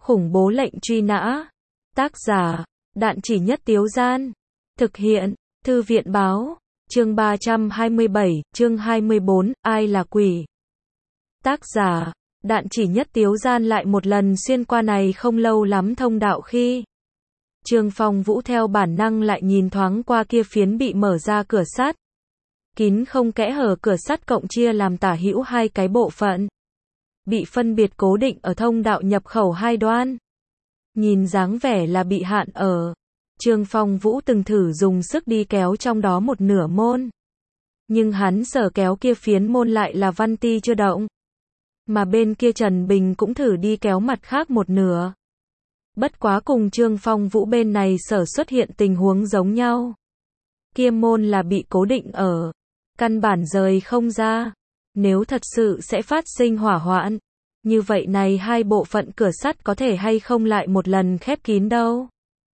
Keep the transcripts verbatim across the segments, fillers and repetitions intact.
Khủng bố lệnh truy nã. Tác giả, Đạn Chỉ Nhất Tiếu Gian. Thực hiện, Thư viện báo. Chương ba trăm hai mươi bảy, chương hai mươi bốn, ai là quỷ? Tác giả, Đạn Chỉ Nhất Tiếu Gian lại một lần xuyên qua này không lâu lắm thông đạo khi Trương Phong Vũ theo bản năng lại nhìn thoáng qua kia phiến bị mở ra cửa sắt. Kín không kẽ hở cửa sắt cộng chia làm tả hữu hai cái bộ phận. Bị phân biệt cố định ở thông đạo nhập khẩu hai đoan. Nhìn dáng vẻ là bị hạn ở. Trương Phong Vũ từng thử dùng sức đi kéo trong đó một nửa môn. Nhưng hắn sở kéo kia phiến môn lại là văn ti chưa động. Mà bên kia Trần Bình cũng thử đi kéo mặt khác một nửa. Bất quá cùng Trương Phong Vũ bên này sở xuất hiện tình huống giống nhau. Kia môn là bị cố định ở. Căn bản rời không ra. Nếu thật sự sẽ phát sinh hỏa hoạn. Như vậy này hai bộ phận cửa sắt có thể hay không lại một lần khép kín đâu.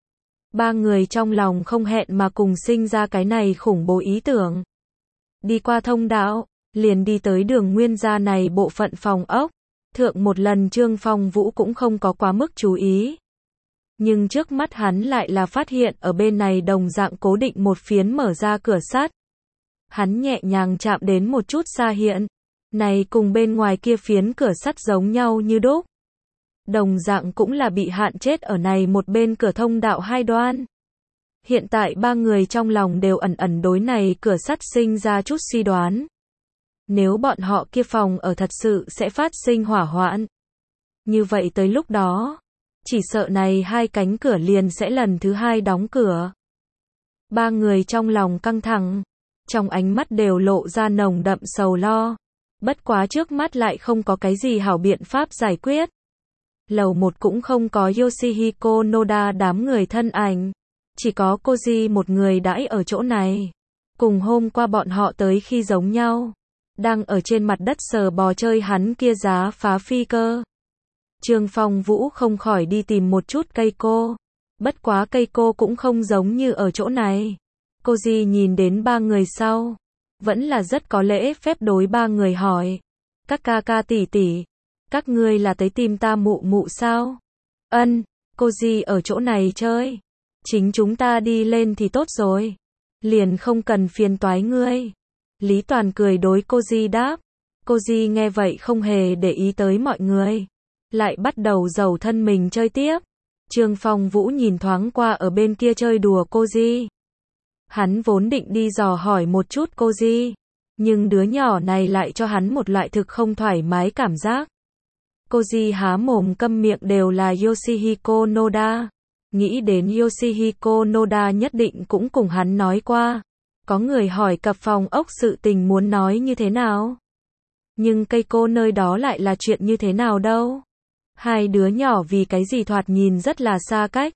Ba người trong lòng không hẹn mà cùng sinh ra cái này khủng bố ý tưởng. Đi qua thông đạo, liền đi tới đường nguyên gia này bộ phận phòng ốc. Thượng một lần Trương Phong Vũ cũng không có quá mức chú ý. Nhưng trước mắt hắn lại là phát hiện ở bên này đồng dạng cố định một phiến mở ra cửa sắt. Hắn nhẹ nhàng chạm đến một chút xa hiện. Này cùng bên ngoài kia phiến cửa sắt giống nhau như đúc. Đồng dạng cũng là bị hạn chết ở này một bên cửa thông đạo hai đoan. Hiện tại ba người trong lòng đều ẩn ẩn đối này cửa sắt sinh ra chút suy đoán. Nếu bọn họ kia phòng ở thật sự sẽ phát sinh hỏa hoạn. Như vậy tới lúc đó, chỉ sợ này hai cánh cửa liền sẽ lần thứ hai đóng cửa. Ba người trong lòng căng thẳng, trong ánh mắt đều lộ ra nồng đậm sầu lo. Bất quá trước mắt lại không có cái gì hảo biện pháp giải quyết. Lầu một cũng không có Yoshihiko Noda đám người thân ảnh. Chỉ có Koji một người đãi ở chỗ này. Cùng hôm qua bọn họ tới khi giống nhau. Đang ở trên mặt đất sờ bò chơi hắn kia giá phá phi cơ. Trương Phong Vũ không khỏi đi tìm một chút cây cô. Bất quá cây cô cũng không giống như ở chỗ này. Koji nhìn đến ba người sau. Vẫn là rất có lễ phép đối ba người hỏi. Các ca ca tỷ tỷ. Các ngươi là tới tìm ta mụ mụ sao? Ân, Koji ở chỗ này chơi. Chính chúng ta đi lên thì tốt rồi. Liền không cần phiền toái ngươi. Lý Toàn cười đối Koji đáp. Koji nghe vậy không hề để ý tới mọi người. Lại bắt đầu giầu thân mình chơi tiếp. Trương Phong Vũ nhìn thoáng qua ở bên kia chơi đùa Koji. Hắn vốn định đi dò hỏi một chút Koji. Nhưng đứa nhỏ này lại cho hắn một loại thực không thoải mái cảm giác. Koji há mồm câm miệng đều là Yoshihiko Noda. Nghĩ đến Yoshihiko Noda nhất định cũng cùng hắn nói qua. Có người hỏi cặp phòng ốc sự tình muốn nói như thế nào. Nhưng cây cô nơi đó lại là chuyện như thế nào đâu. Hai đứa nhỏ vì cái gì thoạt nhìn rất là xa cách.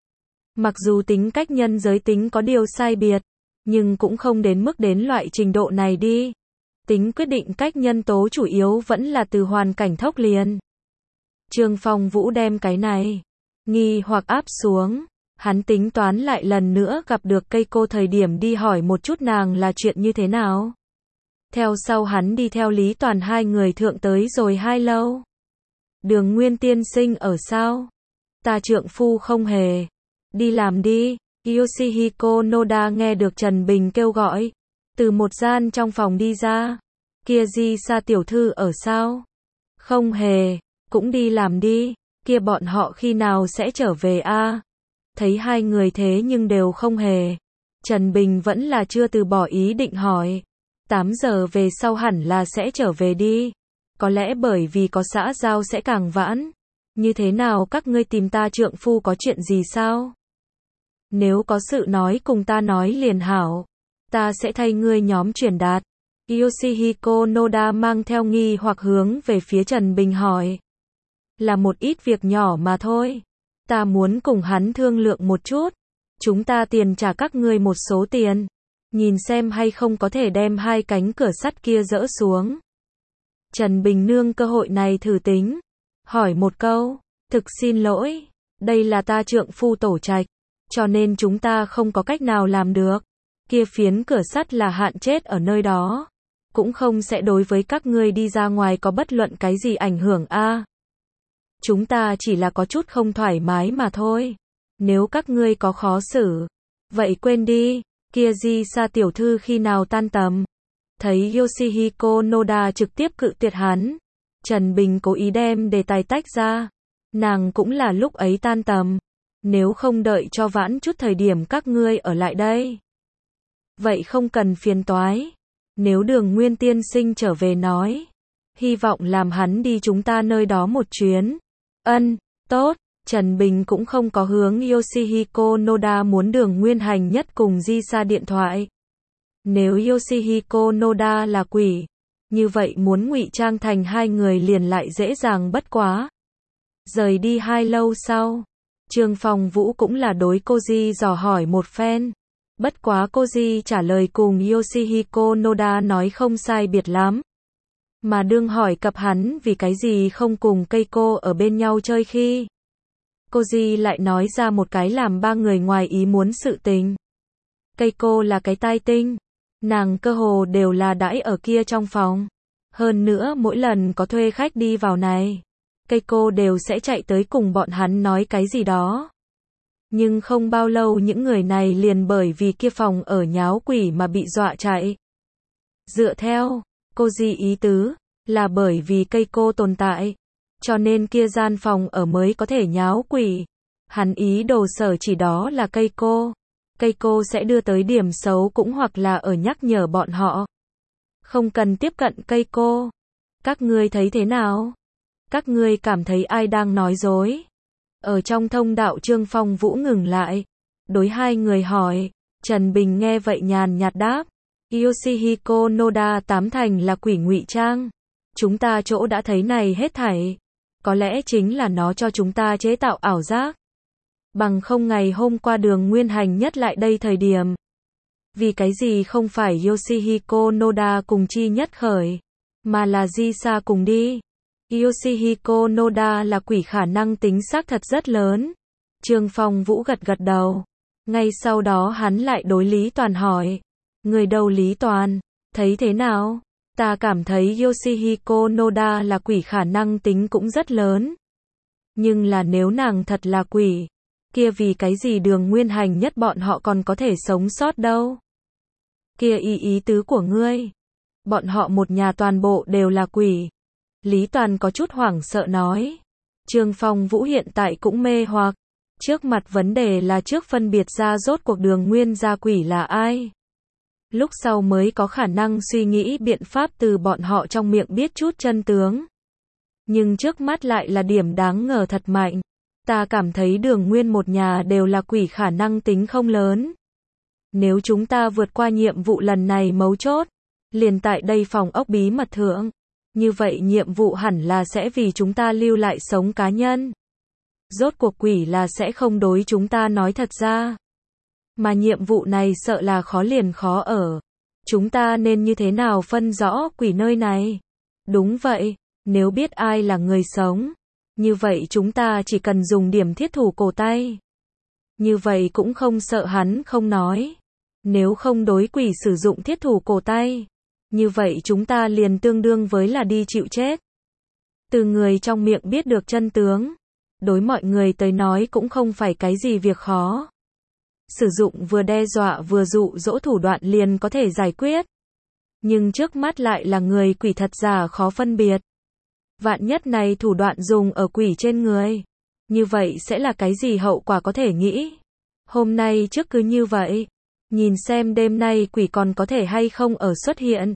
Mặc dù tính cách nhân giới tính có điều sai biệt. Nhưng cũng không đến mức đến loại trình độ này đi. Tính quyết định cách nhân tố chủ yếu vẫn là từ hoàn cảnh thốc liền. Trương Phong Vũ đem cái này nghi hoặc áp xuống. Hắn tính toán lại lần nữa gặp được cây cô thời điểm đi hỏi một chút nàng là chuyện như thế nào. Theo sau hắn đi theo Lý Toàn hai người thượng tới rồi hai lâu. Đường Nguyên tiên sinh ở sao? Ta trượng phu không hề. Đi làm đi. Yoshihiko Noda nghe được Trần Bình kêu gọi. Từ một gian trong phòng đi ra. Kia Di Sa tiểu thư ở sao? Không hề. Cũng đi làm đi. Kia bọn họ khi nào sẽ trở về a? À? Thấy hai người thế nhưng đều không hề. Trần Bình vẫn là chưa từ bỏ ý định hỏi. tám giờ về sau hẳn là sẽ trở về đi. Có lẽ bởi vì có xã giao sẽ càng vãn. Như thế nào các ngươi tìm ta trượng phu có chuyện gì sao? Nếu có sự nói cùng ta nói liền hảo. Ta sẽ thay ngươi nhóm truyền đạt. Yoshihiko Noda mang theo nghi hoặc hướng về phía Trần Bình hỏi. Là một ít việc nhỏ mà thôi. Ta muốn cùng hắn thương lượng một chút. Chúng ta tiền trả các ngươi một số tiền. Nhìn xem hay không có thể đem hai cánh cửa sắt kia dỡ xuống. Trần Bình nương cơ hội này thử tính. Hỏi một câu. Thực xin lỗi. Đây là ta trượng phu tổ trạch. Cho nên chúng ta không có cách nào làm được. Kia phiến cửa sắt là hạn chết ở nơi đó. Cũng không sẽ đối với các ngươi đi ra ngoài có bất luận cái gì ảnh hưởng a. Chúng ta chỉ là có chút không thoải mái mà thôi. Nếu các ngươi có khó xử, vậy quên đi, kia Jisa tiểu thư khi nào tan tầm. Thấy Yoshihiko Noda trực tiếp cự tuyệt hắn, Trần Bình cố ý đem đề tài tách ra. Nàng cũng là lúc ấy tan tầm. Nếu không đợi cho vãn chút thời điểm các ngươi ở lại đây, vậy không cần phiền toái. Nếu Đường Nguyên tiên sinh trở về nói, hy vọng làm hắn đi chúng ta nơi đó một chuyến. Ân, tốt. Trần Bình cũng không có hướng Yoshihiko Noda muốn Đường Nguyên Hành Nhất cùng Jisa điện thoại. Nếu Yoshihiko Noda là quỷ, như vậy muốn ngụy trang thành hai người liền lại dễ dàng bất quá. Rời đi hai lâu sau, Trương Phong Vũ cũng là đối Koji dò hỏi một phen. Bất quá Koji trả lời cùng Yoshihiko Noda nói không sai biệt lắm. Mà đương hỏi cặp hắn vì cái gì không cùng Keiko ở bên nhau chơi khi, Koji lại nói ra một cái làm ba người ngoài ý muốn sự tình. Keiko là cái tai tinh, nàng cơ hồ đều là đãi ở kia trong phòng. Hơn nữa mỗi lần có thuê khách đi vào này, Keiko đều sẽ chạy tới cùng bọn hắn nói cái gì đó. Nhưng không bao lâu những người này liền bởi vì kia phòng ở nháo quỷ mà bị dọa chạy. Dựa theo Koji ý tứ, là bởi vì Keiko tồn tại, cho nên kia gian phòng ở mới có thể nháo quỷ. Hắn ý đồ sở chỉ đó là Keiko. Keiko sẽ đưa tới điểm xấu cũng hoặc là ở nhắc nhở bọn họ. Không cần tiếp cận Keiko. Các ngươi thấy thế nào? Các ngươi cảm thấy ai đang nói dối? Ở trong thông đạo Trương Phong Vũ ngừng lại. Đối hai người hỏi. Trần Bình nghe vậy nhàn nhạt đáp. Yoshihiko Noda tám thành là quỷ ngụy trang. Chúng ta chỗ đã thấy này hết thảy. Có lẽ chính là nó cho chúng ta chế tạo ảo giác. Bằng không ngày hôm qua Đường Nguyên Hành Nhất lại đây thời điểm. Vì cái gì không phải Yoshihiko Noda cùng chi nhất khởi, mà là Jisa cùng đi. Yoshihiko Noda là quỷ khả năng tính xác thật rất lớn. Trương Phong Vũ gật gật đầu. Ngay sau đó hắn lại đối Lý Toàn hỏi. Người đâu Lý Toàn? Thấy thế nào? Ta cảm thấy Yoshihiko Noda là quỷ khả năng tính cũng rất lớn. Nhưng là nếu nàng thật là quỷ, kia vì cái gì Đường Nguyên Hành Nhất bọn họ còn có thể sống sót đâu? Kia ý ý tứ của ngươi. Bọn họ một nhà toàn bộ đều là quỷ. Lý Toàn có chút hoảng sợ nói. Trương Phong Vũ hiện tại cũng mê hoặc. Trước mặt vấn đề là trước phân biệt ra rốt cuộc Đường Nguyên gia quỷ là ai. Lúc sau mới có khả năng suy nghĩ biện pháp từ bọn họ trong miệng biết chút chân tướng. Nhưng trước mắt lại là điểm đáng ngờ thật mạnh. Ta cảm thấy Đường Nguyên một nhà đều là quỷ khả năng tính không lớn. Nếu chúng ta vượt qua nhiệm vụ lần này mấu chốt, liền tại đây phòng ốc bí mật thượng, như vậy nhiệm vụ hẳn là sẽ vì chúng ta lưu lại sống cá nhân. Rốt cuộc quỷ là sẽ không đối chúng ta nói thật ra. Mà nhiệm vụ này sợ là khó liền khó ở. Chúng ta nên như thế nào phân rõ quỷ nơi này? Đúng vậy, nếu biết ai là người sống, như vậy chúng ta chỉ cần dùng điểm thiết thủ cổ tay. Như vậy cũng không sợ hắn không nói. Nếu không đối quỷ sử dụng thiết thủ cổ tay, như vậy chúng ta liền tương đương với là đi chịu chết. Từ người trong miệng biết được chân tướng, đối mọi người tới nói cũng không phải cái gì việc khó. Sử dụng vừa đe dọa vừa dụ dỗ thủ đoạn liền có thể giải quyết. Nhưng trước mắt lại là người quỷ thật giả khó phân biệt. Vạn nhất này thủ đoạn dùng ở quỷ trên người, như vậy sẽ là cái gì hậu quả có thể nghĩ. Hôm nay trước cứ như vậy, nhìn xem đêm nay quỷ còn có thể hay không ở xuất hiện.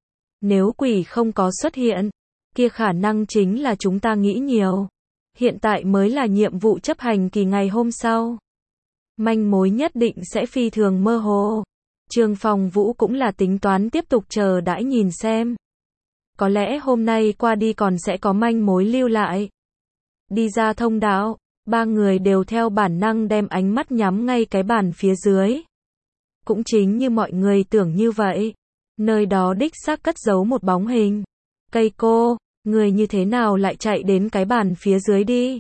Nếu quỷ không có xuất hiện, kia khả năng chính là chúng ta nghĩ nhiều. Hiện tại mới là nhiệm vụ chấp hành kỳ ngày hôm sau. Manh mối nhất định sẽ phi thường mơ hồ. Trương Phong Vũ cũng là tính toán tiếp tục chờ đãi nhìn xem. Có lẽ hôm nay qua đi còn sẽ có manh mối lưu lại. Đi ra thông đạo, ba người đều theo bản năng đem ánh mắt nhắm ngay cái bàn phía dưới. Cũng chính như mọi người tưởng như vậy. Nơi đó đích xác cất giấu một bóng hình. Keiko, người như thế nào lại chạy đến cái bàn phía dưới đi?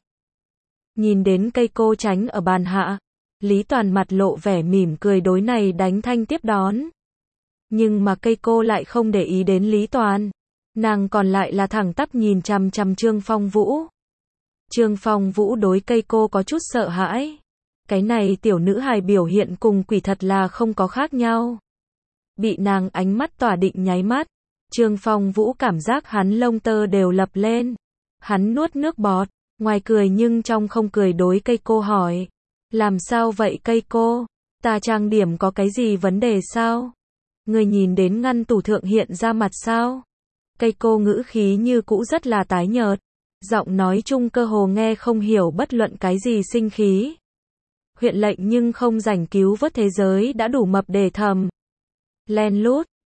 Nhìn đến Keiko tránh ở bàn hạ, Lý Toàn mặt lộ vẻ mỉm cười đối này đánh thanh tiếp đón. Nhưng mà Keiko lại không để ý đến Lý Toàn. Nàng còn lại là thẳng tắp nhìn chằm chằm Trương Phong Vũ. Trương Phong Vũ đối cây cô có chút sợ hãi. Cái này tiểu nữ hài biểu hiện cùng quỷ thật là không có khác nhau. Bị nàng ánh mắt tỏa định nháy mắt, Trương Phong Vũ cảm giác hắn lông tơ đều lập lên. Hắn nuốt nước bọt, ngoài cười nhưng trong không cười đối cây cô hỏi. Làm sao vậy cây cô? Ta trang điểm có cái gì vấn đề sao? Người nhìn đến ngăn tủ thượng hiện ra mặt sao? Cây cô ngữ khí như cũ rất là tái nhợt. Giọng nói chung cơ hồ nghe không hiểu bất luận cái gì sinh khí. Huyện lệnh nhưng không rảnh cứu vớt thế giới đã đủ mập để thầm. Len lút,